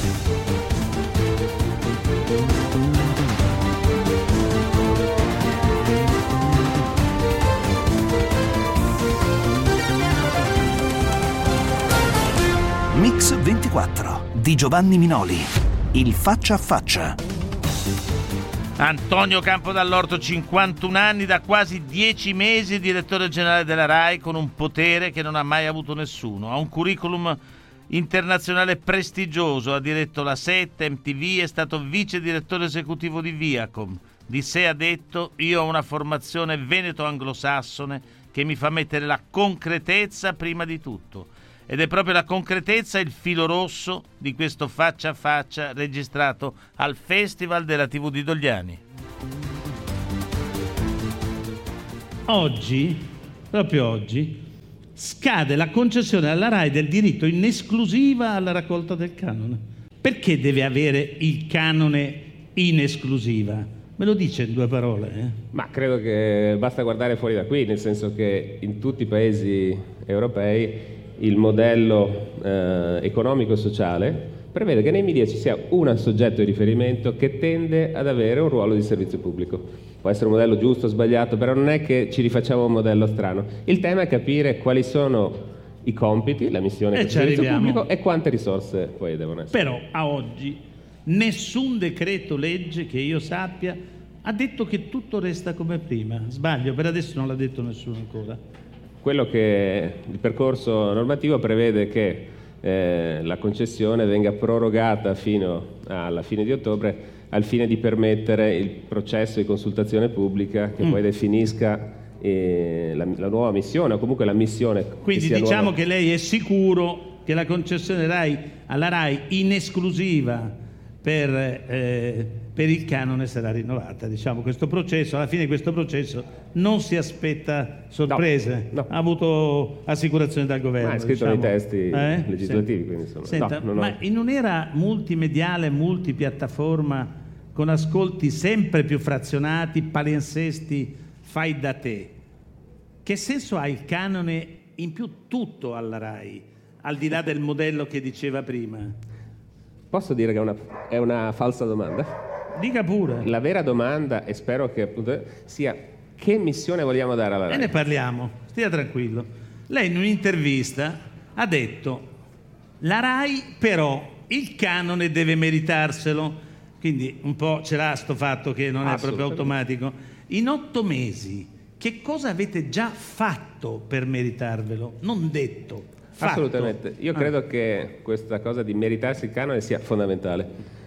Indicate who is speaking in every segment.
Speaker 1: Mix 24 di Giovanni Minoli, il faccia a faccia.
Speaker 2: Antonio Campodall'Orto, 51 anni, da quasi 10 mesi direttore generale della RAI, con un potere che non ha mai avuto nessuno. Ha un curriculum internazionale prestigioso, ha diretto la 7, MTV, è stato vice direttore esecutivo di Viacom. Di sé ha detto: io ho una formazione veneto-anglosassone che mi fa mettere la concretezza prima di tutto. Ed è proprio la concretezza il filo rosso di questo faccia a faccia registrato al Festival della TV di Dogliani.
Speaker 3: Oggi, proprio oggi, scade la concessione alla RAI del diritto in esclusiva alla raccolta del canone. Perché deve avere il canone in esclusiva? Me lo dice in 2 parole?
Speaker 4: Ma credo che basta guardare fuori da qui, nel senso che in tutti i paesi europei il modello economico e sociale prevede che nei media ci sia un soggetto di riferimento che tende ad avere un ruolo di servizio pubblico. Può essere un modello giusto o sbagliato, però non è che ci rifacciamo un modello strano. Il tema è capire quali sono i compiti, la missione del servizio pubblico e quante risorse poi devono essere.
Speaker 3: Però a oggi nessun decreto legge che io sappia ha detto che tutto resta come prima. Sbaglio? Per adesso non l'ha detto nessuno ancora.
Speaker 4: Quello che il percorso normativo prevede che la concessione venga prorogata fino alla fine di ottobre al fine di permettere il processo di consultazione pubblica che poi definisca la nuova missione o comunque la missione.
Speaker 3: Quindi
Speaker 4: che
Speaker 3: diciamo
Speaker 4: nuova.
Speaker 3: Che lei è sicuro che la concessione RAI alla RAI in esclusiva per il canone sarà rinnovata. Diciamo, questo processo, alla fine di questo processo non si aspetta sorprese.
Speaker 4: No.
Speaker 3: Ha avuto assicurazione dal governo.
Speaker 4: Ma è scritto nei testi legislativi. Quindi insomma,
Speaker 3: Senta, ma in un'era multimediale, multipiattaforma, con ascolti sempre più frazionati, palinsesti, fai da te, che senso ha il canone in più tutto alla RAI, al di là del modello che diceva prima?
Speaker 4: Posso dire che è una falsa domanda?
Speaker 3: Dica pure.
Speaker 4: La vera domanda, e spero che appunto sia: che missione vogliamo dare alla RAI?
Speaker 3: E ne parliamo, stia tranquillo. Lei in un'intervista ha detto: la RAI però il canone deve meritarselo, quindi un po' ce l'ha sto fatto che non è proprio automatico. In 8 mesi che cosa avete già fatto per meritarvelo? Non detto. Fatto.
Speaker 4: Assolutamente, io credo che questa cosa di meritarsi il canone sia fondamentale.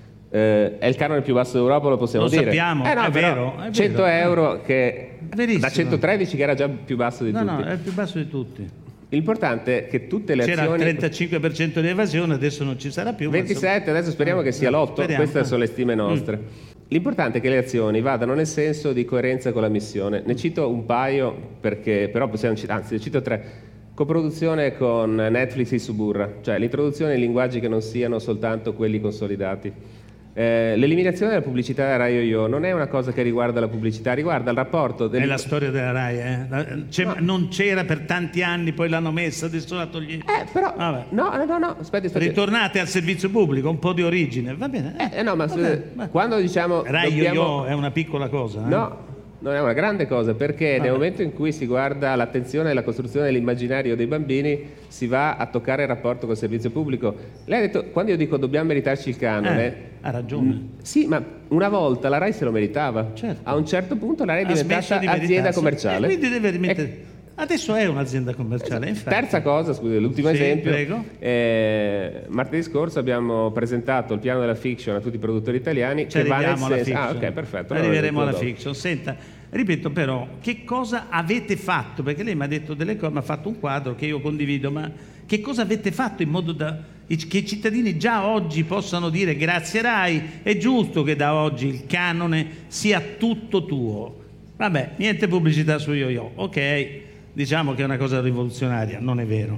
Speaker 4: È il canone più basso d'Europa, lo possiamo dire.
Speaker 3: Lo sappiamo,
Speaker 4: è vero. 100 euro che da 113 che era già più basso di tutti.
Speaker 3: No, è il più basso di tutti.
Speaker 4: L'importante è che tutte le
Speaker 3: C'era
Speaker 4: azioni...
Speaker 3: il 35% di evasione, adesso non ci sarà più.
Speaker 4: 27, adesso speriamo che sia l'8, queste sono le stime nostre. L'importante è che le azioni vadano nel senso di coerenza con la missione. Ne cito un paio, perché però possiamo anzi ne cito 3. Coproduzione con Netflix e Suburra, cioè l'introduzione di linguaggi che non siano soltanto quelli consolidati. L'eliminazione della pubblicità della RAI Yo-Yo non è una cosa che riguarda la pubblicità, riguarda il rapporto
Speaker 3: è la storia della RAI, no. Non c'era per tanti anni, poi l'hanno messa, adesso la togliete.
Speaker 4: Però no, aspetta.
Speaker 3: Ritornate al servizio pubblico, un po' di origine, va bene.
Speaker 4: Quando diciamo
Speaker 3: RAI Yo-Yo è una piccola cosa.
Speaker 4: No, non è una grande cosa, perché nel momento in cui si guarda l'attenzione e la costruzione dell'immaginario dei bambini si va a toccare il rapporto col servizio pubblico. Lei ha detto, quando io dico dobbiamo meritarci il canone,
Speaker 3: ha ragione.
Speaker 4: Sì, ma una volta la RAI se lo meritava.
Speaker 3: Certo.
Speaker 4: A un certo punto la RAI è diventata azienda commerciale.
Speaker 3: Quindi deve rimettere... Adesso è un'azienda commerciale, infatti.
Speaker 4: Terza cosa, scusi, l'ultimo esempio.
Speaker 3: Prego.
Speaker 4: Martedì scorso abbiamo presentato il piano della fiction a tutti i produttori italiani.
Speaker 3: Arriviamo alla fiction.
Speaker 4: Ok, perfetto.
Speaker 3: Arriveremo alla fiction. Senta, ripeto però, che cosa avete fatto? Perché lei mi ha detto delle cose, mi ha fatto un quadro che io condivido, ma che cosa avete fatto in modo che i cittadini già oggi possano dire grazie RAI, è giusto che da oggi il canone sia tutto tuo? Vabbè, niente pubblicità su Yo-Yo, ok. Diciamo che è una cosa rivoluzionaria, non è vero.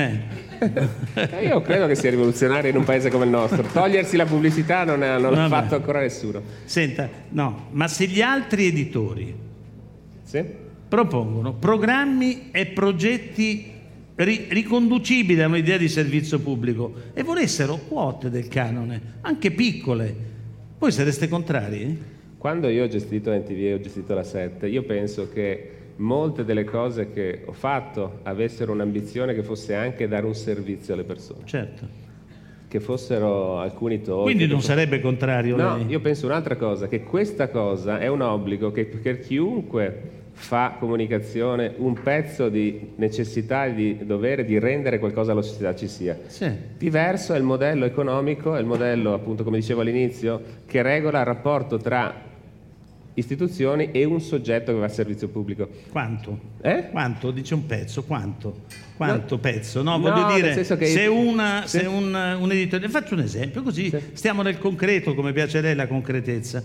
Speaker 4: Io credo che sia rivoluzionario in un paese come il nostro. Togliersi la pubblicità non l'ha fatto ancora nessuno.
Speaker 3: Senta, no, ma se gli altri editori propongono programmi e progetti riconducibile a un'idea di servizio pubblico e volessero quote del canone, anche piccole, voi sareste contrari?
Speaker 4: Quando io ho gestito NTV e ho gestito la 7, io penso che molte delle cose che ho fatto avessero un'ambizione che fosse anche dare un servizio alle persone.
Speaker 3: Certo.
Speaker 4: Che fossero alcuni talk.
Speaker 3: Quindi non sarebbe contrario lei?
Speaker 4: No, io penso un'altra cosa, che questa cosa è un obbligo che per chiunque fa comunicazione, un pezzo di necessità e di dovere di rendere qualcosa alla società ci sia.
Speaker 3: Sì.
Speaker 4: Diverso è il modello economico, è il modello, appunto, come dicevo all'inizio, che regola il rapporto tra istituzioni e un soggetto che va a servizio pubblico.
Speaker 3: Quanto?
Speaker 4: Quanto?
Speaker 3: Dice un pezzo, quanto? Quanto pezzo? No,
Speaker 4: no,
Speaker 3: voglio dire,
Speaker 4: nel senso che
Speaker 3: se un editore... Faccio un esempio, così stiamo nel concreto, come piace a lei la concretezza.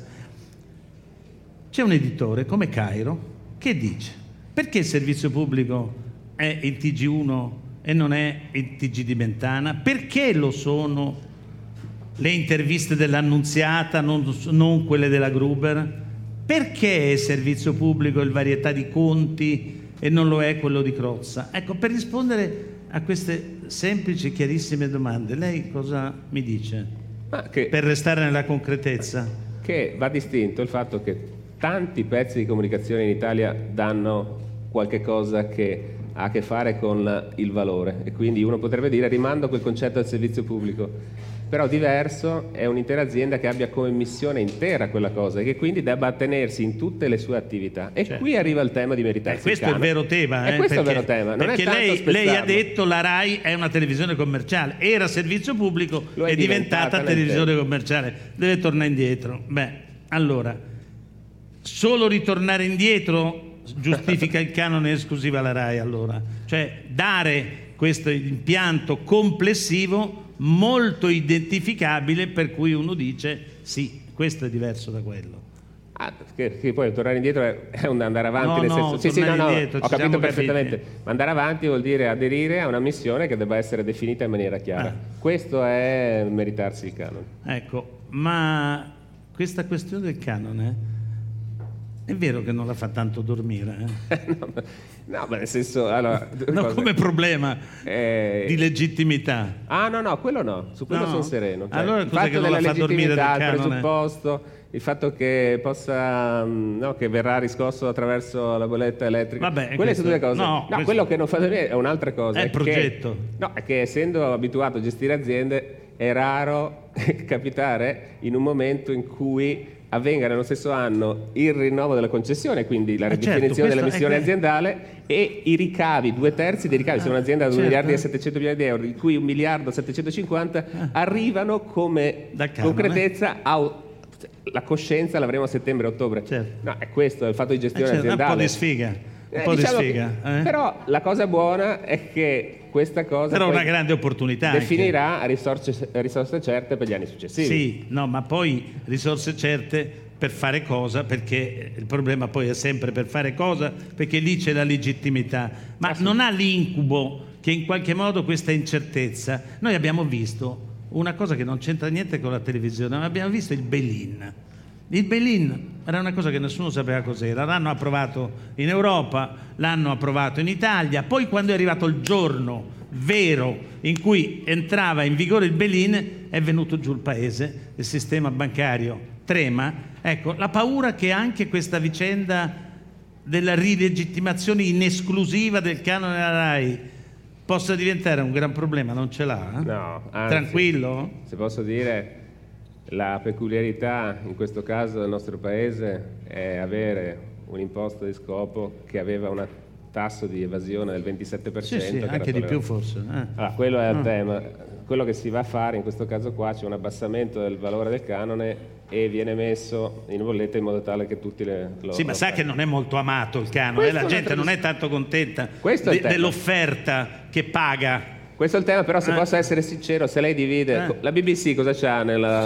Speaker 3: C'è un editore come Cairo che dice: perché il servizio pubblico è il TG1 e non è il TG di Mentana? Perché lo sono le interviste dell'Annunziata, non quelle della Gruber? Perché è servizio pubblico il Varietà di Conti e non lo è quello di Crozza? Ecco, per rispondere a queste semplici e chiarissime domande, lei cosa mi dice? Per restare nella concretezza.
Speaker 4: Che va distinto il fatto che tanti pezzi di comunicazione in Italia danno qualche cosa che ha a che fare con il valore, e quindi uno potrebbe dire rimando quel concetto del servizio pubblico. Però diverso è un'intera azienda che abbia come missione intera quella cosa e che quindi debba attenersi in tutte le sue attività. E certo, qui arriva il tema di meritarsi
Speaker 3: questo è il vero tema.
Speaker 4: Questo è il vero tema. Non
Speaker 3: perché
Speaker 4: è
Speaker 3: lei ha detto la RAI è una televisione commerciale, era servizio pubblico, è diventata televisione commerciale, deve tornare indietro. Beh, allora, solo ritornare indietro giustifica il canone esclusivo alla RAI, allora? Cioè dare questo impianto complessivo molto identificabile, per cui uno dice sì, questo è diverso da quello.
Speaker 4: Che poi tornare indietro è un andare avanti,
Speaker 3: no, indietro,
Speaker 4: ho capito perfettamente, ma andare avanti vuol dire aderire a una missione che debba essere definita in maniera chiara. Questo è meritarsi il canone.
Speaker 3: Ecco, ma questa questione del canone è vero che non la fa tanto dormire?
Speaker 4: No, ma nel senso, allora,
Speaker 3: come problema di legittimità.
Speaker 4: No, quello no, su quello sono sereno. Cioè,
Speaker 3: allora
Speaker 4: il fatto
Speaker 3: che non la fa dormire del canone?
Speaker 4: Il presupposto, il fatto che possa, che verrà riscosso attraverso la bolletta elettrica.
Speaker 3: Vabbè,
Speaker 4: quelle sono due cose. Quello che non fa dormire è un'altra cosa.
Speaker 3: È il progetto.
Speaker 4: È che essendo abituato a gestire aziende è raro capitare in un momento in cui avvenga nello stesso anno il rinnovo della concessione, quindi la ridefinizione della missione aziendale, e i ricavi, 2/3 dei ricavi, se un'azienda ha 2 miliardi e 700 milioni di euro, di cui 1 miliardo e 750 arrivano come concretezza la coscienza l'avremo a settembre-ottobre. No, è questo, è il fatto di gestione aziendale.
Speaker 3: Un po' di sfiga.
Speaker 4: Però la cosa buona è che questa cosa
Speaker 3: una grande opportunità
Speaker 4: definirà risorse certe per gli anni successivi.
Speaker 3: Sì, no, ma poi risorse certe per fare cosa? Perché il problema poi è sempre per fare cosa? Perché lì c'è la legittimità. Ma non ha l'incubo che in qualche modo questa incertezza... Noi abbiamo visto una cosa che non c'entra niente con la televisione, ma abbiamo visto il bail-in. Il bail-in era una cosa che nessuno sapeva cos'era, l'hanno approvato in Europa, l'hanno approvato in Italia, poi quando è arrivato il giorno vero in cui entrava in vigore il bail-in è venuto giù il paese, il sistema bancario trema. Ecco, la paura che anche questa vicenda della rilegittimazione in esclusiva del canone della RAI possa diventare un gran problema, non ce l'ha?
Speaker 4: No, anzi,
Speaker 3: tranquillo?
Speaker 4: Se posso dire... La peculiarità in questo caso del nostro paese è avere un'imposta di scopo che aveva un tasso di evasione del 27%.
Speaker 3: Sì, anche di più forse.
Speaker 4: Quello è il tema. Quello che si va a fare in questo caso qua, c'è un abbassamento del valore del canone e viene messo in bolletta in modo tale che tutti lo
Speaker 3: Sì, ma sa che non è molto amato il canone, la gente non è tanto contenta dell'offerta che paga.
Speaker 4: Questo è il tema, però se posso essere sincero, se lei divide... La BBC cosa c'ha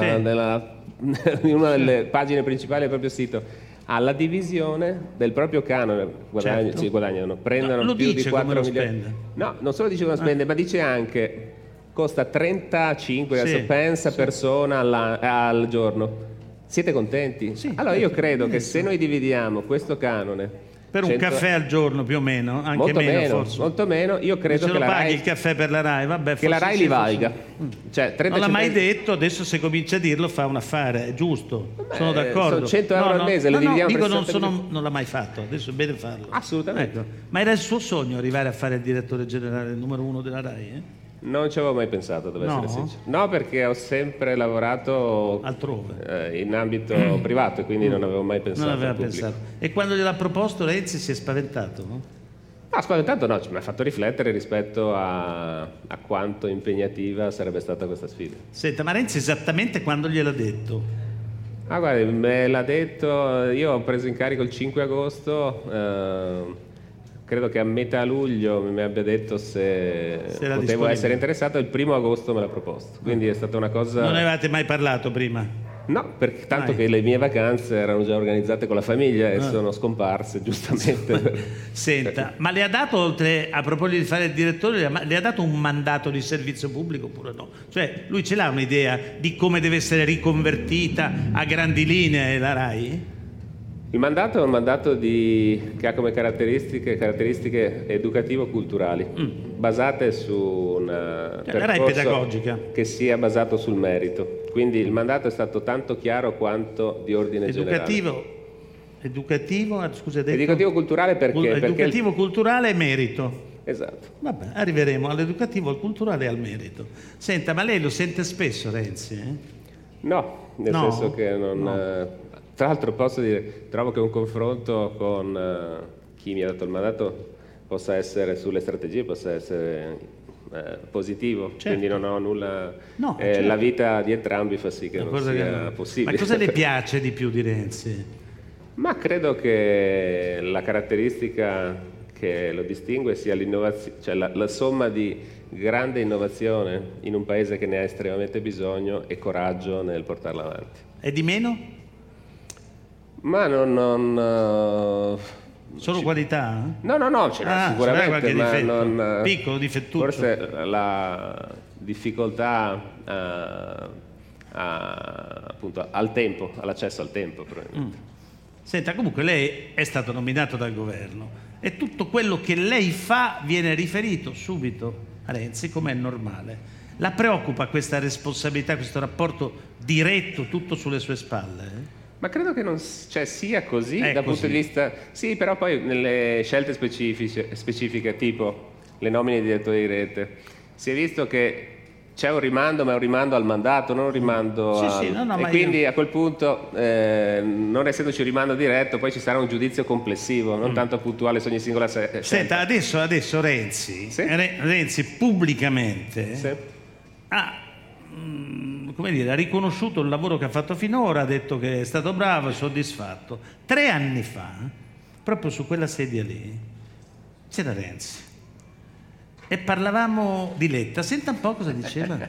Speaker 4: in una delle pagine principali del proprio sito? Ha la divisione del proprio canone, guadagnano, prendono più di 4 milioni. No, non solo dice come lo spende, ma dice anche costa 35 pence a persona al giorno. Siete contenti? Allora io credo che se noi dividiamo questo canone
Speaker 3: Per un caffè al giorno più o meno, anche
Speaker 4: molto
Speaker 3: meno forse.
Speaker 4: Molto meno, io credo
Speaker 3: se
Speaker 4: che
Speaker 3: lo
Speaker 4: la
Speaker 3: paghi
Speaker 4: Rai,
Speaker 3: il caffè per la Rai, vabbè,
Speaker 4: che la Rai li valga. Cioè, 30
Speaker 3: non l'ha mai
Speaker 4: centesimi...
Speaker 3: detto, adesso se comincia a dirlo fa un affare, è giusto, sono d'accordo.
Speaker 4: Sono 100 euro al mese, lo dividiamo
Speaker 3: dico,
Speaker 4: per 7
Speaker 3: non l'ha mai fatto, adesso è bene farlo.
Speaker 4: Assolutamente.
Speaker 3: Ecco. Ma era il suo sogno arrivare a fare il direttore generale numero 1 della Rai?
Speaker 4: Non ci avevo mai pensato, devo essere sincero. No, perché ho sempre lavorato
Speaker 3: altrove,
Speaker 4: in ambito privato, e quindi non avevo mai pensato.
Speaker 3: Non aveva
Speaker 4: al pubblico.
Speaker 3: pensato. E quando gliel'ha proposto Renzi si è spaventato, no?
Speaker 4: No, spaventato no, mi ha fatto riflettere rispetto a quanto impegnativa sarebbe stata questa sfida.
Speaker 3: Senta, ma Renzi esattamente quando gliel'ha detto?
Speaker 4: Ah, guarda, me l'ha detto, io ho preso in carico il 5 agosto, credo che a metà luglio mi abbia detto se potevo essere interessato, il 1 agosto me l'ha proposto, quindi è stata una cosa...
Speaker 3: Non ne avevate mai parlato prima?
Speaker 4: No, perché tanto che le mie vacanze erano già organizzate con la famiglia e sono scomparse, giustamente.
Speaker 3: Senta, ma le ha dato, oltre a proporgli di fare il direttore, le ha dato un mandato di servizio pubblico oppure no? Cioè, lui ce l'ha un'idea di come deve essere riconvertita a grandi linee la Rai?
Speaker 4: Il mandato è un mandato che ha come caratteristiche educativo-culturali, basate su un
Speaker 3: percorso
Speaker 4: pedagogica che sia basato sul merito. Quindi il mandato è stato tanto chiaro quanto di ordine generale. Educativo-culturale perché?
Speaker 3: Educativo-culturale e merito.
Speaker 4: Esatto.
Speaker 3: Vabbè, arriveremo all'educativo, al culturale e al merito. Senta, ma lei lo sente spesso Renzi?
Speaker 4: No, nel senso che non... Tra l'altro posso dire, trovo che un confronto con chi mi ha dato il mandato possa essere sulle strategie, possa essere positivo, quindi non ho nulla... La vita di entrambi fa sì che non sia possibile.
Speaker 3: Ma cosa le piace di più di Renzi?
Speaker 4: Ma credo che la caratteristica che lo distingue sia l'innovazione, cioè la somma di grande innovazione in un paese che ne ha estremamente bisogno e coraggio nel portarla avanti.
Speaker 3: E di meno?
Speaker 4: Ma non
Speaker 3: solo qualità?
Speaker 4: No, ce n'è sicuramente, ma
Speaker 3: difetto.
Speaker 4: Non
Speaker 3: piccolo difettuccio.
Speaker 4: Forse la difficoltà appunto al tempo, all'accesso al tempo probabilmente.
Speaker 3: Senta, comunque lei è stato nominato dal governo e tutto quello che lei fa viene riferito subito a Renzi, come è normale. La preoccupa questa responsabilità, questo rapporto diretto, tutto sulle sue spalle?
Speaker 4: Ma credo che non sia così dal punto di vista... Sì, però poi nelle scelte specifiche, tipo le nomine di direttori di rete, si è visto che c'è un rimando, ma è un rimando al mandato, non un rimando e quindi a quel punto, non essendoci un rimando diretto, poi ci sarà un giudizio complessivo, non tanto puntuale su ogni singola scelta.
Speaker 3: Senta, adesso Renzi, Renzi pubblicamente ha riconosciuto il lavoro che ha fatto finora, ha detto che è stato bravo e soddisfatto. 3 anni fa, proprio su quella sedia lì, c'era Renzi e parlavamo di Letta. Senta un po' cosa diceva.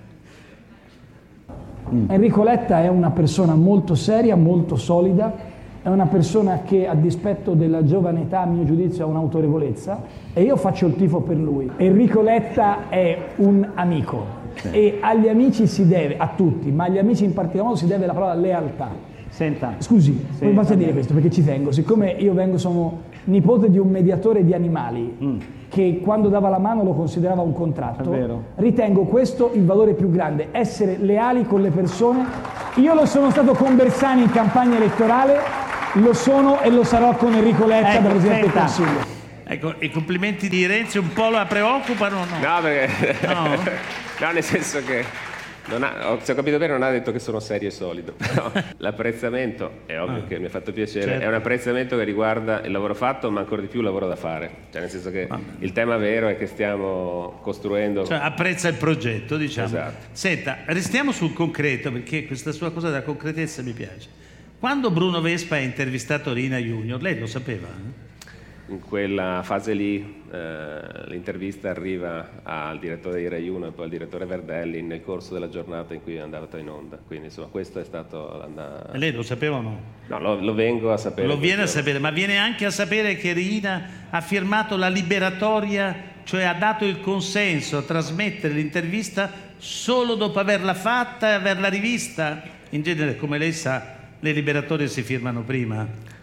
Speaker 5: Enrico Letta è una persona molto seria, molto solida, è una persona che a dispetto della giovane età, a mio giudizio, ha un'autorevolezza e io faccio il tifo per lui. Enrico Letta è un amico. E agli amici si deve, a tutti, ma agli amici in particolar modo si deve la parola lealtà.
Speaker 6: Senta.
Speaker 5: Scusi, come basta dire questo? Perché ci tengo. Siccome io sono nipote di un mediatore di animali che quando dava la mano lo considerava un contratto, ritengo questo il valore più grande, essere leali con le persone. Io lo sono stato con Bersani in campagna elettorale, lo sono e lo sarò con Enrico Letta da Presidente del Consiglio.
Speaker 3: Ecco, i complimenti di Renzi un po' la preoccupano o no?
Speaker 4: No, perché... No, nel senso che, se ho capito bene, non ha detto che sono serio e solido. Però l'apprezzamento, è ovvio che mi ha fatto piacere, è un apprezzamento che riguarda il lavoro fatto, ma ancora di più il lavoro da fare. Cioè, nel senso che il tema vero è che stiamo costruendo...
Speaker 3: Cioè, apprezza il progetto, diciamo.
Speaker 4: Esatto.
Speaker 3: Senta, restiamo sul concreto, perché questa sua cosa della concretezza mi piace. Quando Bruno Vespa ha intervistato Rina Junior, lei lo sapeva?
Speaker 4: In quella fase lì l'intervista arriva al direttore di Rai 1 e poi al direttore Verdelli nel corso della giornata in cui è andata in onda, quindi insomma questo è stato...
Speaker 3: E lei lo sapeva o no?
Speaker 4: No, lo vengo a sapere.
Speaker 3: Lo viene a sapere, ma viene anche a sapere che Rina ha firmato la liberatoria, cioè ha dato il consenso a trasmettere l'intervista solo dopo averla fatta e averla rivista. In genere, come lei sa, le liberatorie si firmano prima.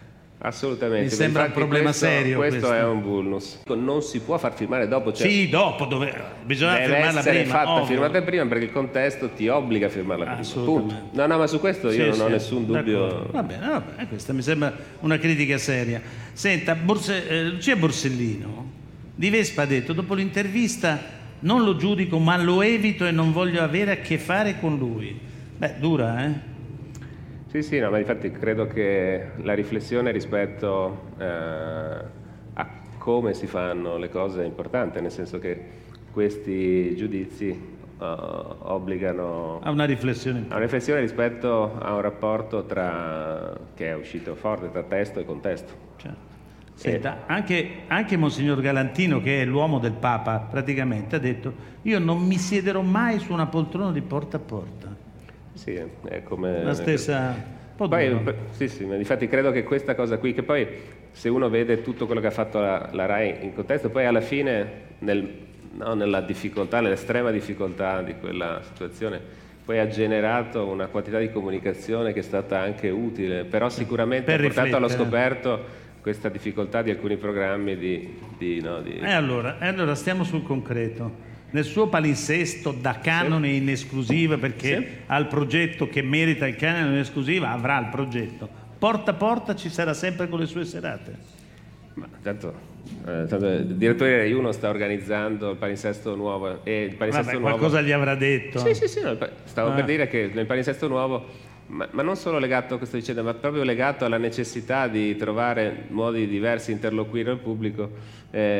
Speaker 4: Assolutamente.
Speaker 3: Mi sembra un problema serio.
Speaker 4: Questo è un vulnus. Non si può far firmare dopo. Cioè
Speaker 3: sì, dopo bisogna firmarla
Speaker 4: deve essere
Speaker 3: prima.
Speaker 4: firmata prima perché il contesto ti obbliga a firmarla prima.
Speaker 3: Assolutamente.
Speaker 4: Punto. No, ma su questo io non ho nessun dubbio.
Speaker 3: Va bene, questa mi sembra una critica seria. Senta, Lucia Borsellino di Vespa ha detto: dopo l'intervista non lo giudico, ma lo evito e non voglio avere a che fare con lui. Beh, dura,
Speaker 4: Sì, no, ma infatti credo che la riflessione rispetto a come si fanno le cose è importante, nel senso che questi giudizi obbligano
Speaker 3: a una riflessione
Speaker 4: rispetto a un rapporto che è uscito forte tra testo e contesto.
Speaker 3: Certo. Senta, anche Monsignor Galantino, che è l'uomo del Papa praticamente, ha detto: io non mi siederò mai su una poltrona di porta a porta.
Speaker 4: Sì, è come
Speaker 3: la stessa.
Speaker 4: Sì, ma infatti credo che questa cosa qui, che poi se uno vede tutto quello che ha fatto la RAI in contesto, poi alla fine nella difficoltà, nell'estrema difficoltà di quella situazione, poi ha generato una quantità di comunicazione che è stata anche utile, però sicuramente ha portato allo scoperto questa difficoltà di alcuni programmi
Speaker 3: allora stiamo sul concreto. Nel suo palinsesto da canone in esclusiva, perché ha il progetto che merita il canone in esclusiva, avrà il progetto. Porta a porta ci sarà sempre con le sue serate.
Speaker 4: Ma tanto il direttore Rai 1 sta organizzando il palinsesto nuovo e il palinsesto nuovo...
Speaker 3: qualcosa gli avrà detto.
Speaker 4: Sì, stavo per dire che nel palinsesto nuovo, ma non solo legato a questa vicenda, ma proprio legato alla necessità di trovare modi diversi di interloquire al pubblico,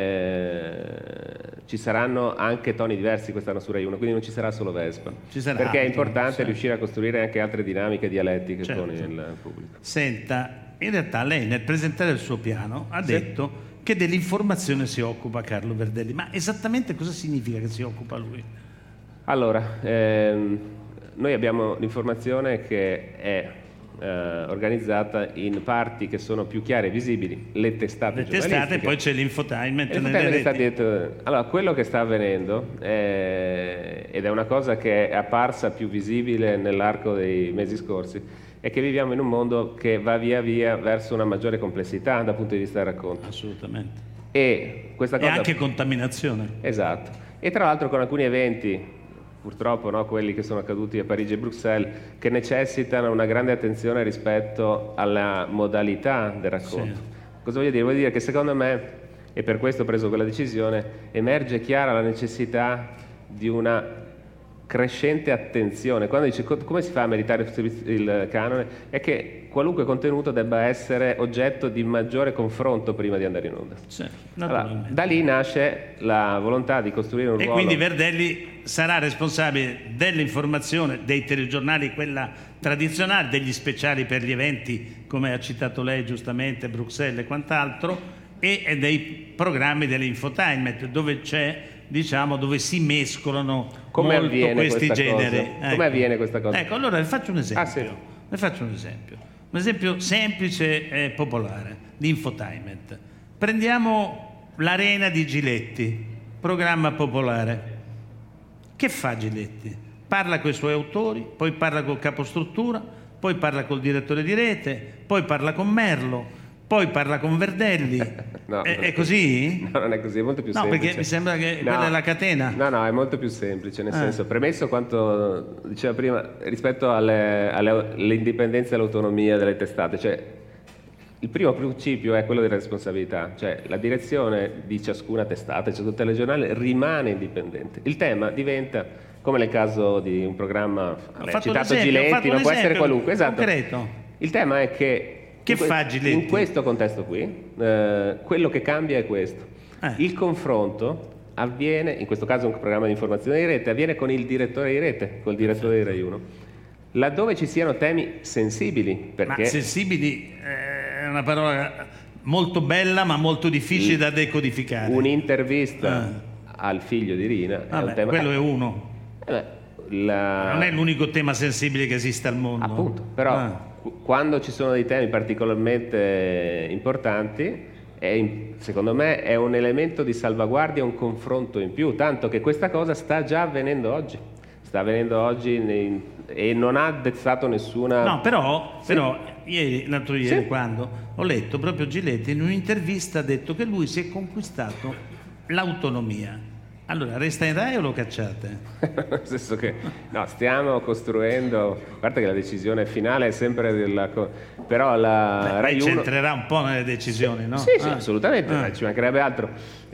Speaker 4: ci saranno anche toni diversi quest'anno su Rai 1, quindi non ci sarà solo Vespa, perché è importante riuscire a costruire anche altre dinamiche dialettiche con il pubblico.
Speaker 3: Senta, in realtà lei nel presentare il suo piano ha detto che dell'informazione si occupa Carlo Verdelli, ma esattamente cosa significa che si occupa lui?
Speaker 4: Allora, noi abbiamo l'informazione che è organizzata in parti che sono più chiare e visibili, le testate
Speaker 3: e poi c'è l'infotainment
Speaker 4: nelle reti. Allora, quello che sta avvenendo ed è una cosa che è apparsa più visibile nell'arco dei mesi scorsi, è che viviamo in un mondo che va via via verso una maggiore complessità dal punto di vista del racconto.
Speaker 3: Assolutamente.
Speaker 4: E questa cosa...
Speaker 3: anche contaminazione.
Speaker 4: Esatto. E tra l'altro con alcuni eventi, purtroppo quelli che sono accaduti a Parigi e Bruxelles, che necessitano una grande attenzione rispetto alla modalità del racconto. Sì. Cosa voglio dire? Vuol dire che secondo me, e per questo ho preso quella decisione, emerge chiara la necessità di una crescente attenzione. Quando dice come si fa a meritare il canone, è che qualunque contenuto debba essere oggetto di maggiore confronto prima di andare in onda.
Speaker 3: Sì,
Speaker 4: allora, da lì nasce la volontà di costruire un ruolo.
Speaker 3: E quindi Verdelli sarà responsabile dell'informazione dei telegiornali, quella tradizionale, degli speciali per gli eventi, come ha citato lei giustamente, Bruxelles e quant'altro, e dei programmi dell'infotainment, dove dove si mescolano molto questi generi.
Speaker 4: Come avviene questa cosa?
Speaker 3: Ecco, allora le faccio un esempio. Un esempio semplice e popolare di infotainment. Prendiamo l'Arena di Giletti, programma popolare. Che fa Giletti? Parla con i suoi autori, poi parla col capostruttura, poi parla col direttore di rete, poi parla con Merlo, poi parla con Verdelli. È così?
Speaker 4: No, non è così, è molto più semplice.
Speaker 3: No, perché mi sembra che quella è la catena.
Speaker 4: No, è molto più semplice, nel senso, premesso quanto diceva prima rispetto all'indipendenza e all'autonomia delle testate, cioè il primo principio è quello della responsabilità, cioè la direzione di ciascuna testata, ciascun telegiornale rimane indipendente. Il tema diventa, come nel caso di un programma, citato Giletti, ma può essere qualunque, esatto.
Speaker 3: Concreto.
Speaker 4: Il tema è che
Speaker 3: fa Giletti?
Speaker 4: In questo contesto qui, quello che cambia è questo. Il confronto avviene, in questo caso un programma di informazione di rete, avviene con il direttore di rete, col direttore di Rai 1. Laddove ci siano temi sensibili, perché...
Speaker 3: Ma sensibili è una parola molto bella ma molto difficile da decodificare.
Speaker 4: Un'intervista al figlio di Rina è un tema...
Speaker 3: quello è uno. Non è l'unico tema sensibile che esiste al mondo.
Speaker 4: Appunto, però... Quando ci sono dei temi particolarmente importanti, secondo me è un elemento di salvaguardia, un confronto in più, tanto che questa cosa sta già avvenendo oggi. sta avvenendo oggi e non ha dettato nessuna...
Speaker 3: No, però l'altro ieri quando ho letto proprio Giletti in un'intervista ha detto che lui si è conquistato l'autonomia. Allora, resta in Rai o lo cacciate?
Speaker 4: Nel senso che stiamo costruendo, a parte che la decisione finale è sempre però la Rai 1
Speaker 3: c'entrerà un po' nelle decisioni, no?
Speaker 4: Sì, assolutamente, ci mancherebbe altro.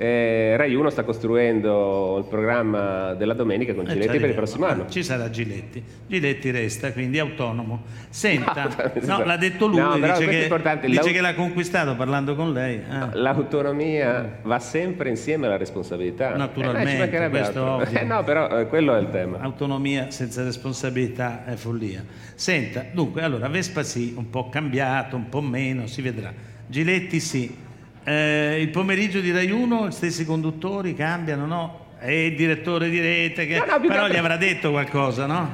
Speaker 4: Rai 1 sta costruendo il programma della domenica con Giletti per il prossimo anno.
Speaker 3: Ci sarà Giletti resta quindi autonomo. Senta, l'ha detto lui, dice che l'ha conquistato parlando con lei.
Speaker 4: L'autonomia va sempre insieme alla responsabilità.
Speaker 3: Naturalmente, questo ovvio.
Speaker 4: No, però quello è il tema.
Speaker 3: Autonomia senza responsabilità è follia. Senta, dunque, allora Vespa sì, un po' cambiato, un po' meno, si vedrà. Giletti sì. Il pomeriggio di Rai 1, gli stessi conduttori cambiano, no? E il direttore di rete, però gli avrà detto qualcosa, no?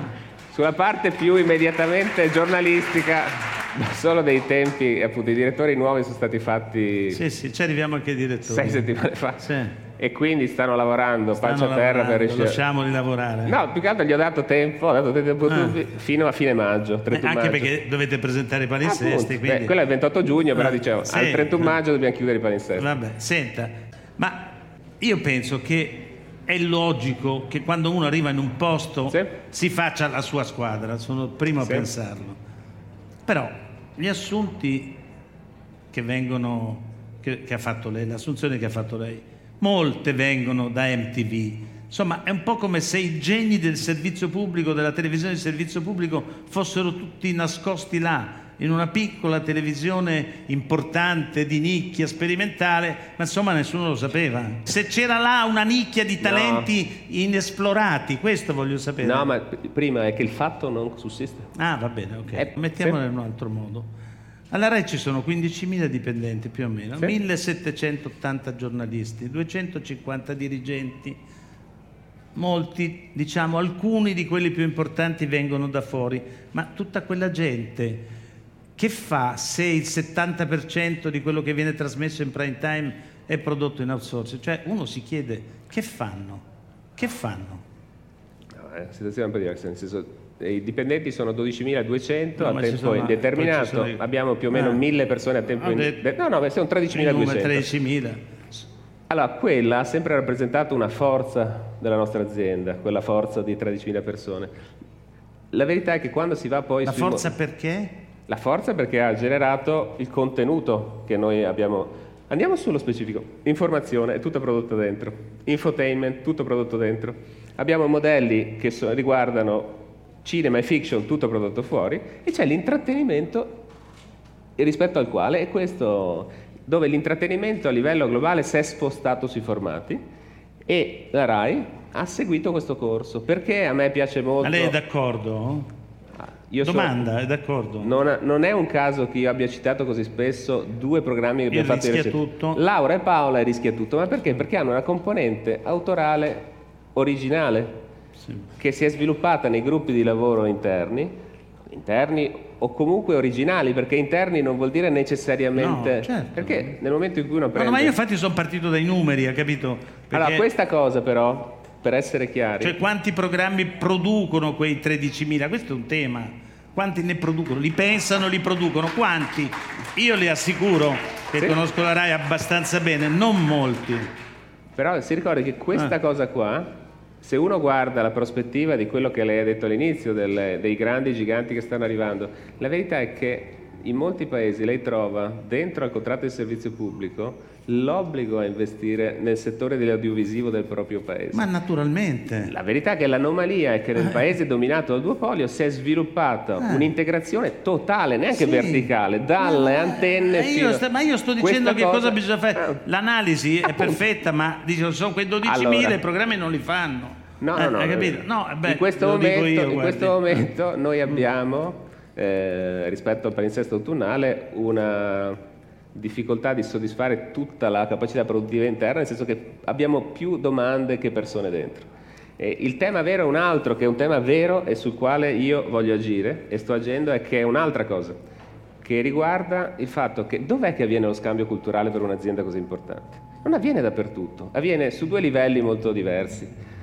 Speaker 4: Sulla parte più immediatamente giornalistica, solo dei tempi, appunto, i direttori nuovi sono stati fatti...
Speaker 3: Sì, ci arriviamo anche ai direttori.
Speaker 4: 6 settimane fa.
Speaker 3: Sì.
Speaker 4: E quindi stanno lavorando pancia a terra per riuscire.
Speaker 3: Lasciamoli lavorare.
Speaker 4: No, più che altro gli ho dato tempo, fino a fine maggio, 31
Speaker 3: anche
Speaker 4: maggio.
Speaker 3: Perché dovete presentare i palinsesti. Quindi...
Speaker 4: quello è il 28 giugno, però dicevo, al 31 maggio dobbiamo chiudere i palinsesti.
Speaker 3: Vabbè, senta, ma io penso che è logico che quando uno arriva in un posto si faccia la sua squadra, sono il primo a pensarlo. Però gli assunti che vengono, che ha fatto lei, le assunzioni che ha fatto lei, molte vengono da MTV. Insomma, è un po' come se i geni del servizio pubblico, della televisione di servizio pubblico, fossero tutti nascosti là, in una piccola televisione importante, di nicchia, sperimentale, ma insomma nessuno lo sapeva. Se c'era là una nicchia di talenti inesplorati, questo voglio sapere.
Speaker 4: No, ma prima è che il fatto non sussiste.
Speaker 3: Ah, va bene, ok. Mettiamolo in un altro modo. Alla Rai ci sono 15.000 dipendenti più o meno, 1.780 giornalisti, 250 dirigenti, molti, diciamo, alcuni di quelli più importanti vengono da fuori, ma tutta quella gente che fa se il 70% di quello che viene trasmesso in prime time è prodotto in outsourcing? Cioè uno si chiede che fanno? Che fanno?
Speaker 4: No, è una situazione un po' diversa, nel senso... I dipendenti sono 12.200 a tempo indeterminato, abbiamo più o meno 1.000 persone a tempo indeterminato. No, sono 13.200. 13.000. Allora, quella ha sempre rappresentato una forza della nostra azienda, quella forza di 13.000 persone. La verità è che quando si va poi...
Speaker 3: La forza perché?
Speaker 4: La forza perché ha generato il contenuto che noi abbiamo... Andiamo sullo specifico. Informazione è tutta prodotta dentro. Infotainment, tutto prodotto dentro. Abbiamo modelli che riguardano... cinema e fiction, tutto prodotto fuori, e c'è l'intrattenimento rispetto al quale è questo, dove l'intrattenimento a livello globale si è spostato sui formati e la Rai ha seguito questo corso. Perché a me piace molto...
Speaker 3: Ma lei è d'accordo? Domanda, è d'accordo?
Speaker 4: Non è un caso che io abbia citato così spesso due programmi che abbiamo fatto
Speaker 3: Rischia Tutto.
Speaker 4: Laura e Paola e Rischia Tutto, ma perché? Perché hanno una componente autorale originale che si è sviluppata nei gruppi di lavoro interni o comunque originali, perché interni non vuol dire necessariamente...
Speaker 3: No, certo.
Speaker 4: Perché nel momento in cui uno prende...
Speaker 3: No, ma io infatti sono partito dai numeri, ha capito? Perché...
Speaker 4: Allora, questa cosa però, per essere chiari...
Speaker 3: Cioè, quanti programmi producono quei 13.000? Questo è un tema. Quanti ne producono? Li pensano, li producono? Quanti? Io le assicuro che conosco la Rai abbastanza bene, non molti.
Speaker 4: Però si ricordi che questa cosa qua... Se uno guarda la prospettiva di quello che lei ha detto all'inizio, dei grandi giganti che stanno arrivando, la verità è che in molti paesi lei trova dentro al contratto di servizio pubblico l'obbligo a investire nel settore dell'audiovisivo del proprio paese.
Speaker 3: Ma naturalmente.
Speaker 4: La verità è che l'anomalia è che nel paese dominato dal duopolio si è sviluppata un'integrazione totale, neanche verticale, dalle antenne fino...
Speaker 3: Ma io sto dicendo che cosa bisogna fare. L'analisi è perfetta, ma dicono sono quei 12.000 i programmi non li fanno.
Speaker 4: No.
Speaker 3: Hai capito? No,
Speaker 4: in questo momento noi abbiamo, rispetto al palinsesto autunnale, una difficoltà di soddisfare tutta la capacità produttiva interna, nel senso che abbiamo più domande che persone dentro. Il tema vero è un altro, che è un tema vero e sul quale io voglio agire e sto agendo, è che è un'altra cosa, che riguarda il fatto che dov'è che avviene lo scambio culturale per un'azienda così importante? Non avviene dappertutto, avviene su due livelli molto diversi.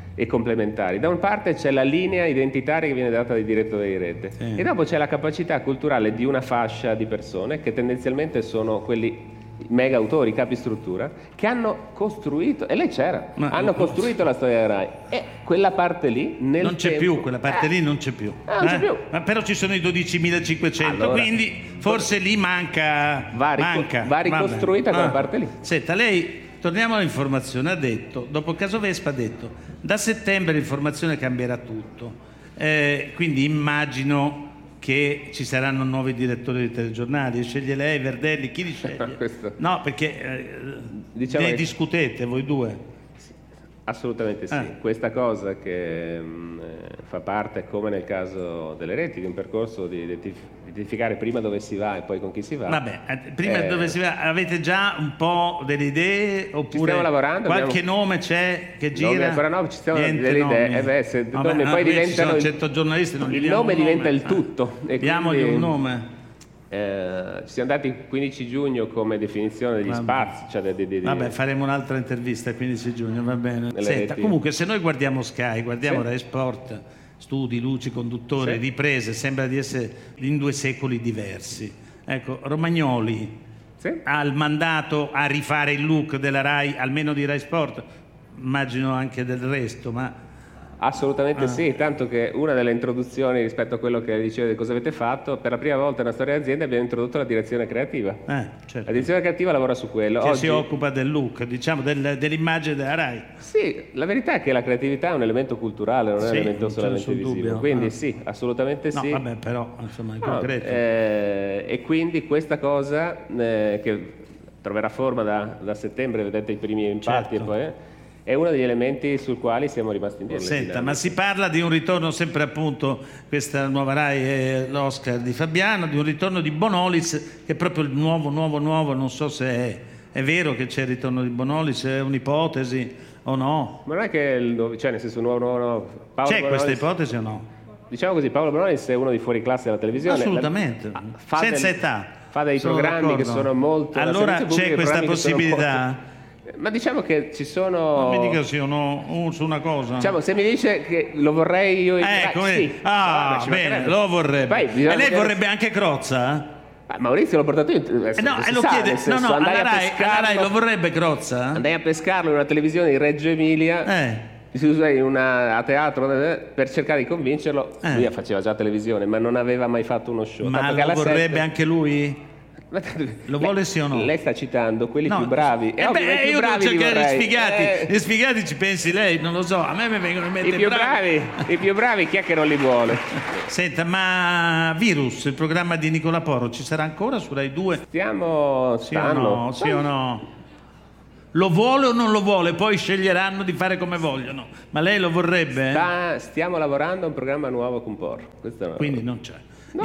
Speaker 4: e complementari. Da una parte c'è la linea identitaria che viene data dai direttori di rete, e dopo c'è la capacità culturale di una fascia di persone che tendenzialmente sono quelli mega autori, capi struttura, che hanno costruito, e lei c'era, hanno costruito la storia della Rai, e quella parte lì
Speaker 3: non c'è più, quella parte lì non c'è più.
Speaker 4: Non c'è più.
Speaker 3: Ma però ci sono i 12.500, allora, quindi forse lì manca.
Speaker 4: Va ricostruita quella parte lì.
Speaker 3: Senta, lei, torniamo all'informazione, ha detto, dopo il caso Vespa ha detto, da settembre l'informazione cambierà tutto, quindi immagino che ci saranno nuovi direttori di telegiornali. Sceglie lei, Verdelli, chi li sceglie? No, perché
Speaker 4: diciamo
Speaker 3: ne discutete voi due.
Speaker 4: Assolutamente sì, questa cosa che fa parte, come nel caso delle reti, di un percorso di identificare prima dove si va e poi con chi si va.
Speaker 3: Vabbè, prima dove si va, avete già un po' delle idee, oppure
Speaker 4: ci stiamo lavorando,
Speaker 3: qualche nome c'è che gira?
Speaker 4: Ancora no, ci stiamo delle idee, se
Speaker 3: nomi
Speaker 4: poi diventano,
Speaker 3: certo giornalisti non
Speaker 4: il nome diventa il tutto.
Speaker 3: Diamogli un nome.
Speaker 4: Ci siamo dati il 15 giugno come definizione degli spazi, cioè
Speaker 3: vabbè, faremo un'altra intervista il 15 giugno, va bene. Senta, comunque, se noi guardiamo Sky, guardiamo Rai Sport, studi, luci, conduttori, riprese, sembra di essere in 2 secoli diversi. Ecco, Romagnoli ha il mandato a rifare il look della Rai, almeno di Rai Sport, immagino anche del resto, ma
Speaker 4: assolutamente sì, tanto che una delle introduzioni rispetto a quello che diceva di cosa avete fatto, per la prima volta nella storia dell'azienda abbiamo introdotto la direzione creativa.
Speaker 3: Certo.
Speaker 4: La direzione creativa lavora su quello.
Speaker 3: Che si occupa del look, diciamo, dell'immagine della Rai.
Speaker 4: Sì, la verità è che la creatività è un elemento culturale, non è un elemento solamente visivo. Dubbio. Quindi sì, assolutamente sì.
Speaker 3: Vabbè, però, insomma, in concreto.
Speaker 4: E quindi questa cosa che troverà forma da settembre, vedete i primi impatti, e poi è uno degli elementi sul quali siamo rimasti indietro.
Speaker 3: Senta, ma si parla di un ritorno sempre, appunto, questa nuova Rai è l'Oscar di Fabiano, di un ritorno di Bonolis, che è proprio il nuovo, non so se è vero che c'è il ritorno di Bonolis, è un'ipotesi o no?
Speaker 4: Ma non è che, cioè nel senso nuovo Paolo
Speaker 3: c'è
Speaker 4: Bonolis,
Speaker 3: questa ipotesi o no?
Speaker 4: Diciamo così, Paolo Bonolis è uno di fuori classe della televisione.
Speaker 3: Assolutamente, senza età.
Speaker 4: Fa dei programmi che sono molto...
Speaker 3: Allora c'è questa possibilità...
Speaker 4: Ma diciamo che ci sono...
Speaker 3: Non mi dica sì o no su una cosa.
Speaker 4: Diciamo, se mi dice che lo vorrei io...
Speaker 3: sì. Bene, lo vorrebbe. E lei vorrebbe anche Crozza?
Speaker 4: Maurizio l'ho portato io.
Speaker 3: Lo chiede. Alla Rai lo vorrebbe Crozza?
Speaker 4: Andai a pescarlo in una televisione di Reggio Emilia. A teatro per cercare di convincerlo. Lui faceva già televisione, ma non aveva mai fatto uno show.
Speaker 3: Ma lo vorrebbe anche lui? Lo vuole sì o no?
Speaker 4: Lei sta citando quelli più bravi.
Speaker 3: Io devo cercare gli sfigati ci pensi lei, non lo so, a me mi vengono in mente
Speaker 4: i più bravi chi è che non li vuole?
Speaker 3: Senta, ma Virus, il programma di Nicola Porro, ci sarà ancora su Rai 2?
Speaker 4: Sì o no?
Speaker 3: Lo vuole o non lo vuole? Poi sceglieranno di fare come vogliono, ma lei lo vorrebbe?
Speaker 4: Stiamo lavorando a un programma nuovo con Porro.
Speaker 3: Quindi non c'è.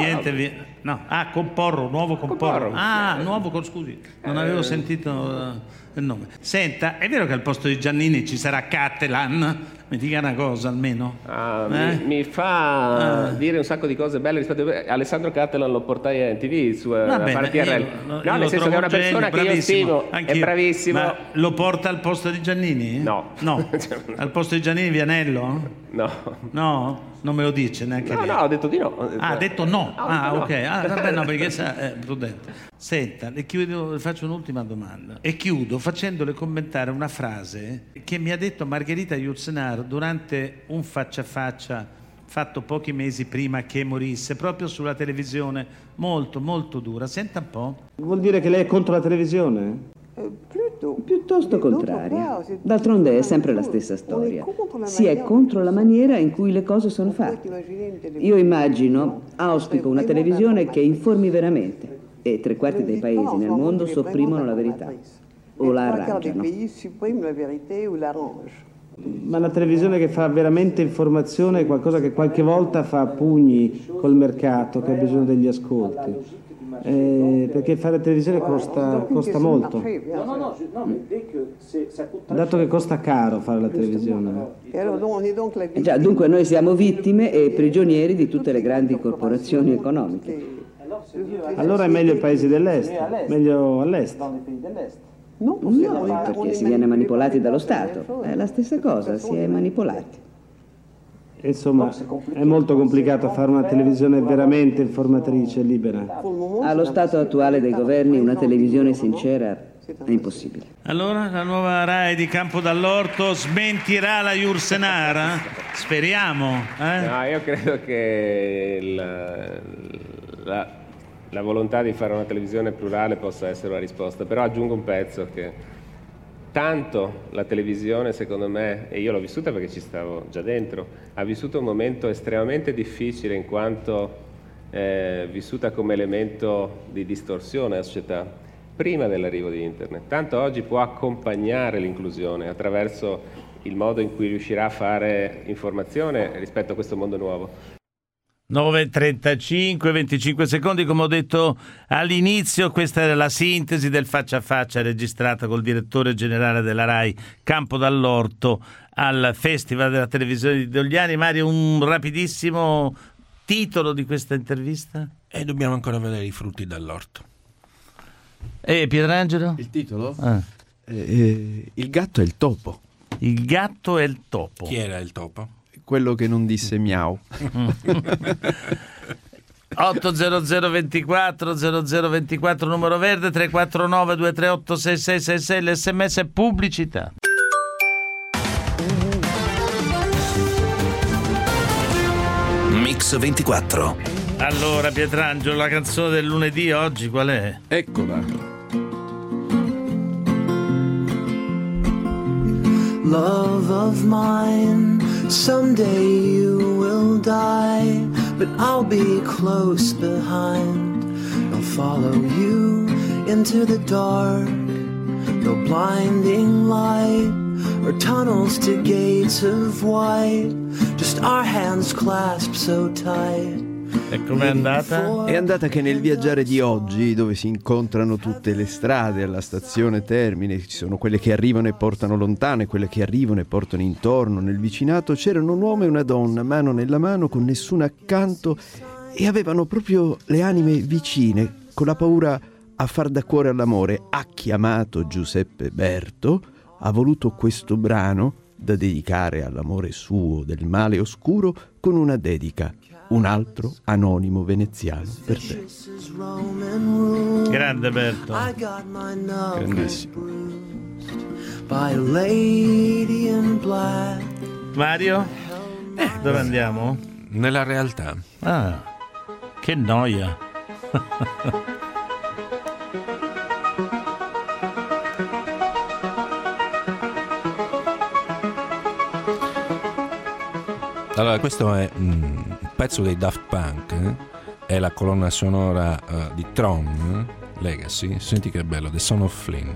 Speaker 3: Con Porro, nuovo con Porro. Scusi, non avevo sentito il nome. Senta, è vero che al posto di Giannini ci sarà Cattelan? Mi dica una cosa almeno.
Speaker 4: Mi fa dire un sacco di cose belle rispetto a Alessandro Cattelan, lo portai in TV su RTL. No, nel senso che è una persona che io stimo, è bravissimo.
Speaker 3: Ma lo porta al posto di Giannini?
Speaker 4: No.
Speaker 3: Al posto di Giannini Vianello? No? Non me lo dice neanche lei.
Speaker 4: No, ho detto di no.
Speaker 3: Ha detto no. Ok. Vabbè, no, perché è prudente. Senta, le faccio un'ultima domanda e chiudo facendole commentare una frase che mi ha detto Margherita Yourcenar durante un faccia a faccia fatto pochi mesi prima che morisse, proprio sulla televisione, molto molto dura. Senta un po'.
Speaker 6: Vuol dire che lei è contro la televisione?
Speaker 7: Piuttosto contraria. D'altronde è sempre la stessa storia. Si è contro la maniera in cui le cose sono fatte. Io auspico una televisione che informi veramente, e 3/4 dei paesi nel mondo sopprimono la verità o la arrangiano.
Speaker 6: Ma la televisione che fa veramente informazione è qualcosa che qualche volta fa a pugni col mercato, che ha bisogno degli ascolti. Perché fare televisione costa molto. Dato che costa caro fare la televisione.
Speaker 7: Dunque noi siamo vittime e prigionieri di tutte le grandi corporazioni economiche.
Speaker 6: Allora è meglio i paesi dell'est, meglio all'est.
Speaker 7: No, perché si viene manipolati dallo Stato. È la stessa cosa, si è manipolati.
Speaker 6: Insomma, è molto complicato fare una televisione veramente informatrice, libera.
Speaker 7: Allo stato attuale dei governi una televisione sincera è impossibile.
Speaker 3: Allora la nuova RAI di Campo Dall'Orto smentirà la Jursenar? Speriamo.
Speaker 4: No, io credo che la volontà di fare una televisione plurale possa essere una risposta, però aggiungo un pezzo che tanto la televisione, secondo me, e io l'ho vissuta perché ci stavo già dentro, ha vissuto un momento estremamente difficile in quanto vissuta come elemento di distorsione della società prima dell'arrivo di Internet. Tanto oggi può accompagnare l'inclusione attraverso il modo in cui riuscirà a fare informazione rispetto a questo mondo nuovo.
Speaker 2: 9:35, 25 secondi, come ho detto all'inizio, questa era la sintesi del faccia a faccia registrata col direttore generale della RAI Campo Dall'Orto al Festival della Televisione di Dogliani. Mario, un rapidissimo titolo di questa intervista?
Speaker 8: E dobbiamo ancora vedere i frutti dall'orto.
Speaker 2: Pietrangelo?
Speaker 9: Il titolo? Il gatto e il topo.
Speaker 2: Il gatto e il topo.
Speaker 8: Chi era il topo?
Speaker 9: Quello che non disse miau.
Speaker 2: 800 24 0024 numero verde, 349 238 6666, l'SMS è pubblicità.
Speaker 1: Mix 24.
Speaker 2: Allora Pietrangelo, la canzone del lunedì oggi qual è?
Speaker 9: Eccola.
Speaker 10: Love of mine, someday you will die, but I'll be close behind. I'll follow you into the dark, no blinding light, or tunnels to gates of white, just our hands clasped so tight.
Speaker 2: E com'è andata?
Speaker 9: È andata che nel viaggiare di oggi, dove si incontrano tutte le strade alla stazione Termine, ci sono quelle che arrivano e portano lontano e quelle che arrivano e portano intorno, nel vicinato c'erano un uomo e una donna, mano nella mano, con nessuno accanto, e avevano proprio le anime vicine, con la paura a far da cuore all'amore. Ha chiamato Giuseppe Berto, ha voluto questo brano da dedicare all'amore suo del male oscuro, con una dedica: un altro anonimo veneziano per te.
Speaker 2: Grande Berto.
Speaker 9: Grandissimo.
Speaker 2: Mario? Dove andiamo?
Speaker 8: Nella realtà.
Speaker 2: Ah, che noia.
Speaker 8: Allora, questo è un pezzo dei Daft Punk, è la colonna sonora di Tron Legacy. Senti che bello, The Son of Flynn.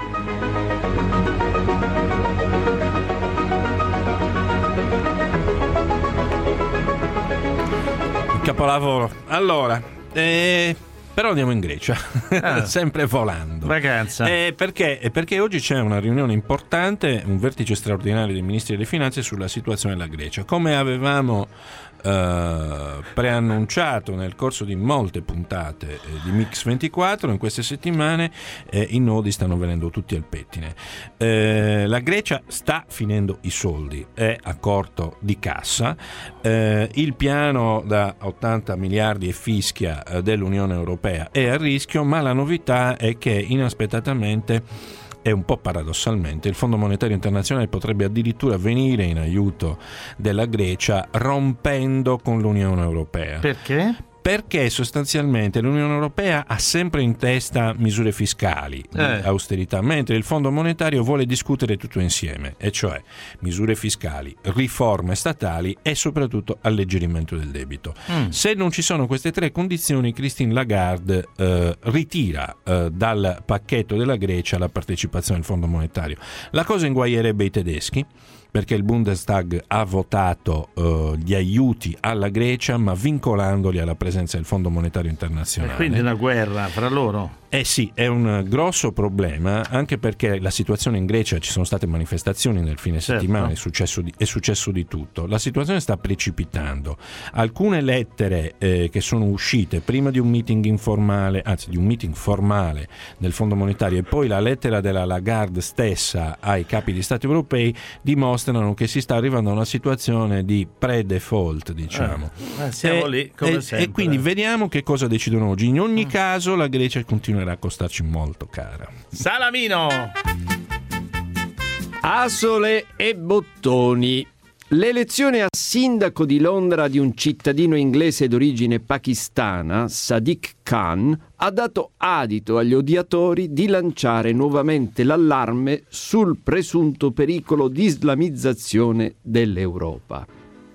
Speaker 8: Il capolavoro. Allora, però andiamo in Grecia, sempre volando.
Speaker 2: Vacanza.
Speaker 8: Perché oggi c'è una riunione importante, un vertice straordinario dei ministri delle finanze sulla situazione della Grecia. Come avevamo preannunciato nel corso di molte puntate di Mix 24, in queste settimane i nodi stanno venendo tutti al pettine. La Grecia sta finendo i soldi, è a corto di cassa. Il piano da 80 miliardi e fischia dell'Unione Europea è a rischio, ma la novità è che inaspettatamente e un po' paradossalmente il Fondo Monetario Internazionale potrebbe addirittura venire in aiuto della Grecia rompendo con l'Unione Europea.
Speaker 2: Perché?
Speaker 8: Perché sostanzialmente l'Unione Europea ha sempre in testa misure fiscali di austerità, mentre il Fondo Monetario vuole discutere tutto insieme, e cioè misure fiscali, riforme statali e soprattutto alleggerimento del debito. Se non ci sono queste tre condizioni, Christine Lagarde ritira dal pacchetto della Grecia la partecipazione al Fondo Monetario. La cosa inguaierebbe i tedeschi, perché il Bundestag ha votato gli aiuti alla Grecia, ma vincolandoli alla presenza del Fondo Monetario Internazionale.
Speaker 2: E quindi una guerra fra loro.
Speaker 8: Sì, è un grosso problema, anche perché la situazione in Grecia, ci sono state manifestazioni nel fine settimana, è successo di tutto. La situazione sta precipitando. Alcune lettere che sono uscite prima di un meeting informale, anzi di un meeting formale del Fondo Monetario, e poi la lettera della Lagarde stessa ai capi di Stati europei dimostrano che si sta arrivando a una situazione di pre-default, diciamo.
Speaker 2: Siamo lì come sempre.
Speaker 8: E quindi vediamo che cosa decidono oggi. In ogni caso la Grecia continuerà a costarci molto cara.
Speaker 2: Salamino!
Speaker 9: Asole e bottoni. L'elezione a sindaco di Londra di un cittadino inglese d'origine pakistana, Sadiq Khan, ha dato adito agli odiatori di lanciare nuovamente l'allarme sul presunto pericolo di islamizzazione dell'Europa.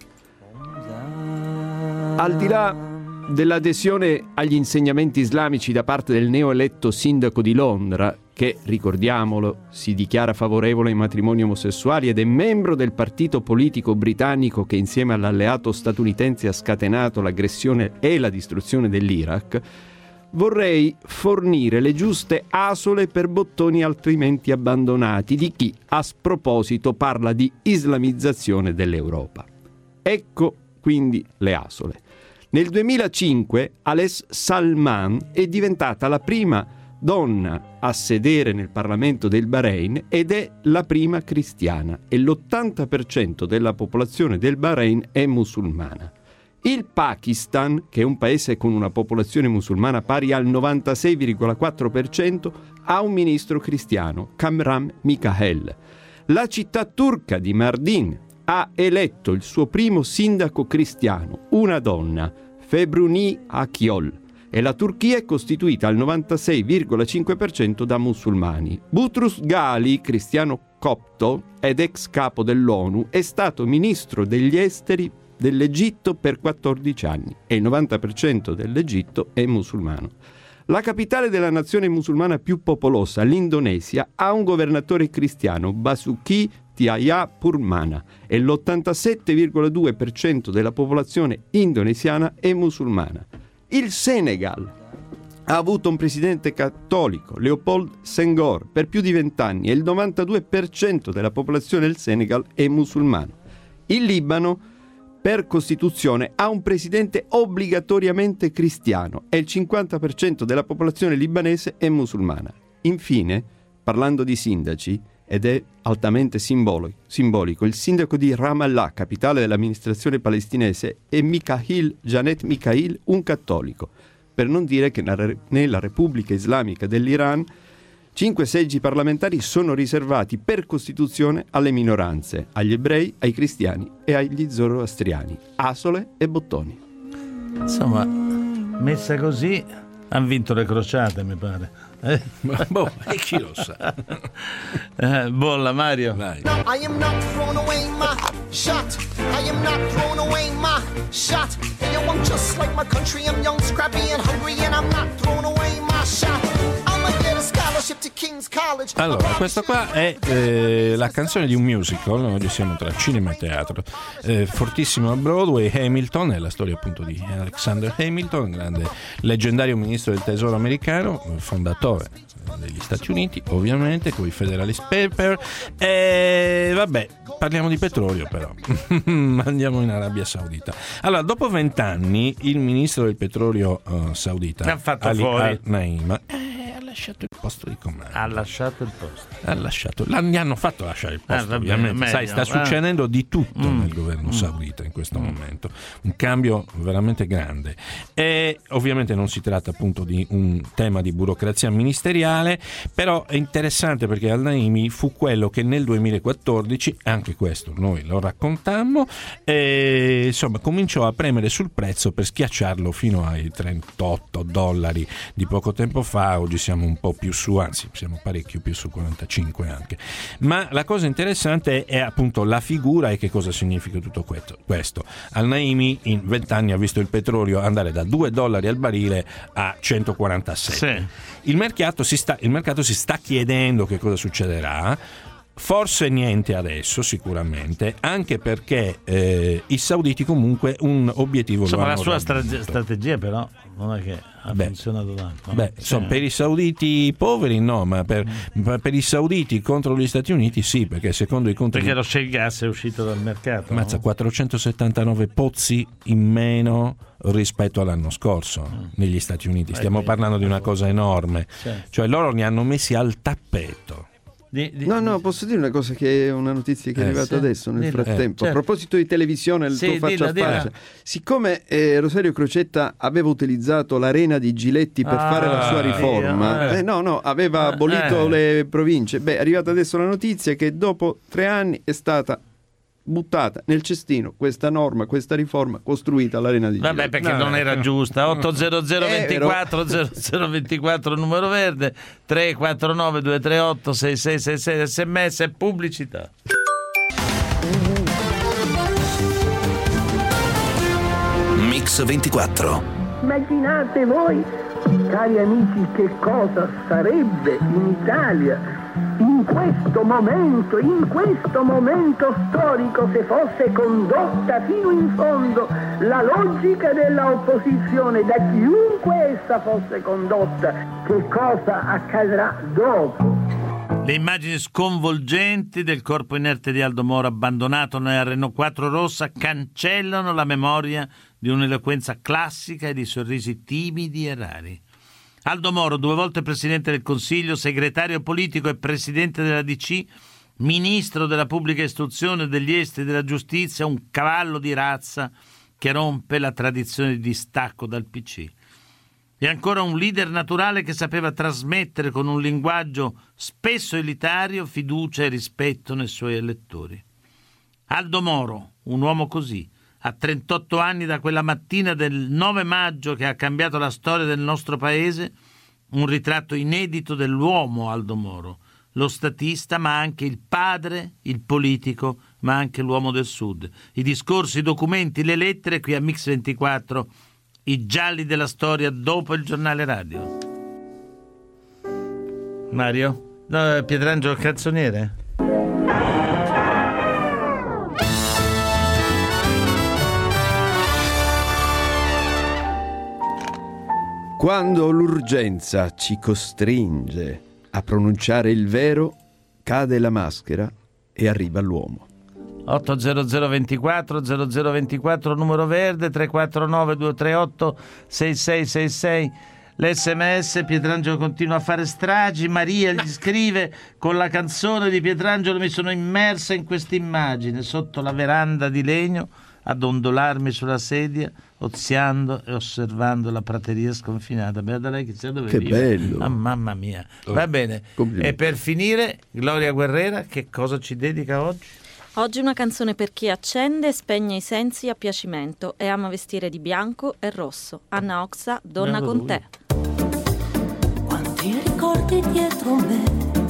Speaker 9: Al di là dell'adesione agli insegnamenti islamici da parte del neoeletto sindaco di Londra, che, ricordiamolo, si dichiara favorevole ai matrimoni omosessuali ed è membro del partito politico britannico che insieme all'alleato statunitense ha scatenato l'aggressione e la distruzione dell'Iraq, vorrei fornire le giuste asole per bottoni altrimenti abbandonati di chi a sproposito parla di islamizzazione dell'Europa. Ecco quindi le asole. Nel 2005 Ales Salman è diventata la prima donna a sedere nel Parlamento del Bahrain ed è la prima cristiana, e l'80% della popolazione del Bahrain è musulmana. Il Pakistan, che è un paese con una popolazione musulmana pari al 96,4%, ha un ministro cristiano, Kamran Mikhael. La città turca di Mardin ha eletto il suo primo sindaco cristiano, una donna, Februni Akyol, e la Turchia è costituita al 96,5% da musulmani. Butrus Ghali, cristiano copto ed ex capo dell'ONU, è stato ministro degli esteri dell'Egitto per 14 anni e il 90% dell'Egitto è musulmano. La capitale della nazione musulmana più popolosa, l'Indonesia, ha un governatore cristiano, Basuki Cahayapurnama, e l'87,2% della popolazione indonesiana è musulmana. Il Senegal ha avuto un presidente cattolico, Leopold Senghor, per più di 20 anni e il 92% della popolazione del Senegal è musulmano. Il Libano, per Costituzione, ha un presidente obbligatoriamente cristiano e il 50% della popolazione libanese è musulmana. Infine, parlando di sindaci, ed è altamente simbolico, il sindaco di Ramallah, capitale dell'amministrazione palestinese, è Janet Mikhail, un cattolico, per non dire che nella Repubblica Islamica dell'Iran 5 seggi parlamentari sono riservati per Costituzione alle minoranze, agli ebrei, ai cristiani e agli zoroastriani. Asole e bottoni.
Speaker 2: Insomma, messa così, hanno vinto le crociate, mi pare.
Speaker 8: E chi lo sa.
Speaker 2: Bolla, Mario.
Speaker 10: I am not throwing away my shot. I am not throwing away my shot. And yo, I'm just like my country. I'm young, scrappy and hungry, and I'm not throwing away my shot. I'ma get a scholarship to King's College.
Speaker 8: Allora, questa qua è la canzone di un musical. Oggi siamo tra cinema e teatro. Fortissimo a Broadway. Hamilton è la storia appunto di Alexander Hamilton, grande leggendario ministro del tesoro americano, fondatore degli Stati Uniti, ovviamente, con i Federalist Paper. E vabbè, parliamo di petrolio, però. Andiamo in Arabia Saudita. Allora, dopo 20 anni, il ministro del petrolio saudita, Ali Al-Naim, ha lasciato il posto di comando. Gli hanno fatto lasciare il posto, ovviamente. Meglio, sai, sta succedendo di tutto nel governo saudita in questo momento. Un cambio veramente grande. E ovviamente non si tratta appunto di un tema di burocrazia ministeriale, però è interessante perché Al-Naimi fu quello che nel 2014, anche questo noi lo raccontammo, insomma cominciò a premere sul prezzo per schiacciarlo fino ai $38 di poco tempo fa. Oggi siamo un po' più su, anzi siamo parecchio più su 45 anche. Ma la cosa interessante è appunto la figura e che cosa significa tutto questo. Al-Naimi in 20 anni ha visto il petrolio andare da $2 al barile a 147. Sì. Il mercato si sta chiedendo che cosa succederà. Forse niente adesso, sicuramente, anche perché i sauditi comunque un obiettivo lo hanno
Speaker 2: la sua
Speaker 8: raggiunto.
Speaker 2: strategia però non è che ha funzionato tanto.
Speaker 8: Insomma, per i sauditi poveri no, ma per i sauditi contro gli Stati Uniti sì, perché secondo i conti...
Speaker 2: Perché lo shale gas è uscito dal mercato.
Speaker 8: Mazza,
Speaker 2: no?
Speaker 8: 479 pozzi in meno rispetto all'anno scorso negli Stati Uniti. Stiamo parlando di una cosa enorme. Cioè loro li hanno messi al tappeto.
Speaker 9: No, posso dire una cosa che è una notizia che è arrivata adesso nel frattempo. A proposito di televisione, il tuo faccia a faccia. Siccome Rosario Crocetta aveva utilizzato l'arena di Giletti per fare la sua riforma, aveva abolito le province. È arrivata adesso la notizia che dopo 3 anni è stata buttata nel cestino questa norma, questa riforma costruita all'arena di Giletti.
Speaker 2: Perché non era giusta. 800 24 0024 numero verde, 349 238 6666 sms e pubblicità.
Speaker 1: Mix 24.
Speaker 11: Immaginate voi, cari amici, che cosa sarebbe in Italia in questo momento storico se fosse condotta fino in fondo la logica della opposizione, da chiunque essa fosse condotta. Che cosa accadrà dopo?
Speaker 2: Le immagini sconvolgenti del corpo inerte di Aldo Moro abbandonato nella Renault 4 rossa cancellano la memoria di un'eloquenza classica e di sorrisi timidi e rari. Aldo Moro, 2 volte Presidente del Consiglio, segretario politico e Presidente della DC, Ministro della Pubblica Istruzione, degli Esteri e della Giustizia, un cavallo di razza che rompe la tradizione di distacco dal PC. E ancora un leader naturale che sapeva trasmettere con un linguaggio spesso elitario fiducia e rispetto nei suoi elettori. Aldo Moro, un uomo così, a 38 anni da quella mattina del 9 maggio che ha cambiato la storia del nostro paese, un ritratto inedito dell'uomo Aldo Moro, lo statista ma anche il padre, il politico ma anche l'uomo del Sud. I discorsi, i documenti, le lettere qui a Mix 24, i gialli della storia dopo il giornale radio. Mario? No, Pietrangelo Canzoniere?
Speaker 9: Quando l'urgenza ci costringe a pronunciare il vero, cade la maschera e arriva l'uomo.
Speaker 2: 80024 0024 numero verde, 349 238 6666 l'SMS. Pietrangelo continua a fare stragi. Maria gli scrive: con la canzone di Pietrangelo mi sono immersa in questa immagine sotto la veranda di legno ad ondolarmi sulla sedia, oziando e osservando la prateria sconfinata. Beata lei che sia dove
Speaker 9: che
Speaker 2: vive.
Speaker 9: Bello.
Speaker 2: Mamma mia. Va bene. E per finire, Gloria Guerrera, che cosa ci dedica oggi?
Speaker 12: Oggi una canzone per chi accende e spegne i sensi a piacimento e ama vestire di bianco e rosso. Anna Oxa, Donna con te.
Speaker 13: Quanti ricordi dietro me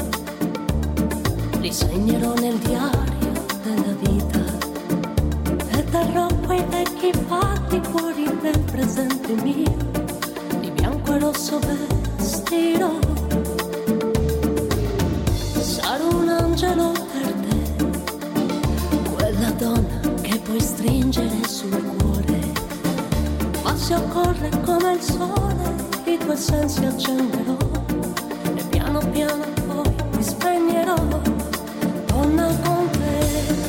Speaker 13: li segnerò nel diario della vita e terrò quei vecchi fatti fuori nel presente mio, di bianco e rosso vestirò. Sarò un angelo per te, quella donna che puoi stringere sul cuore, ma se occorre come il sole i tuoi sensi accenderò e piano piano poi ti spegnerò. Donna con te,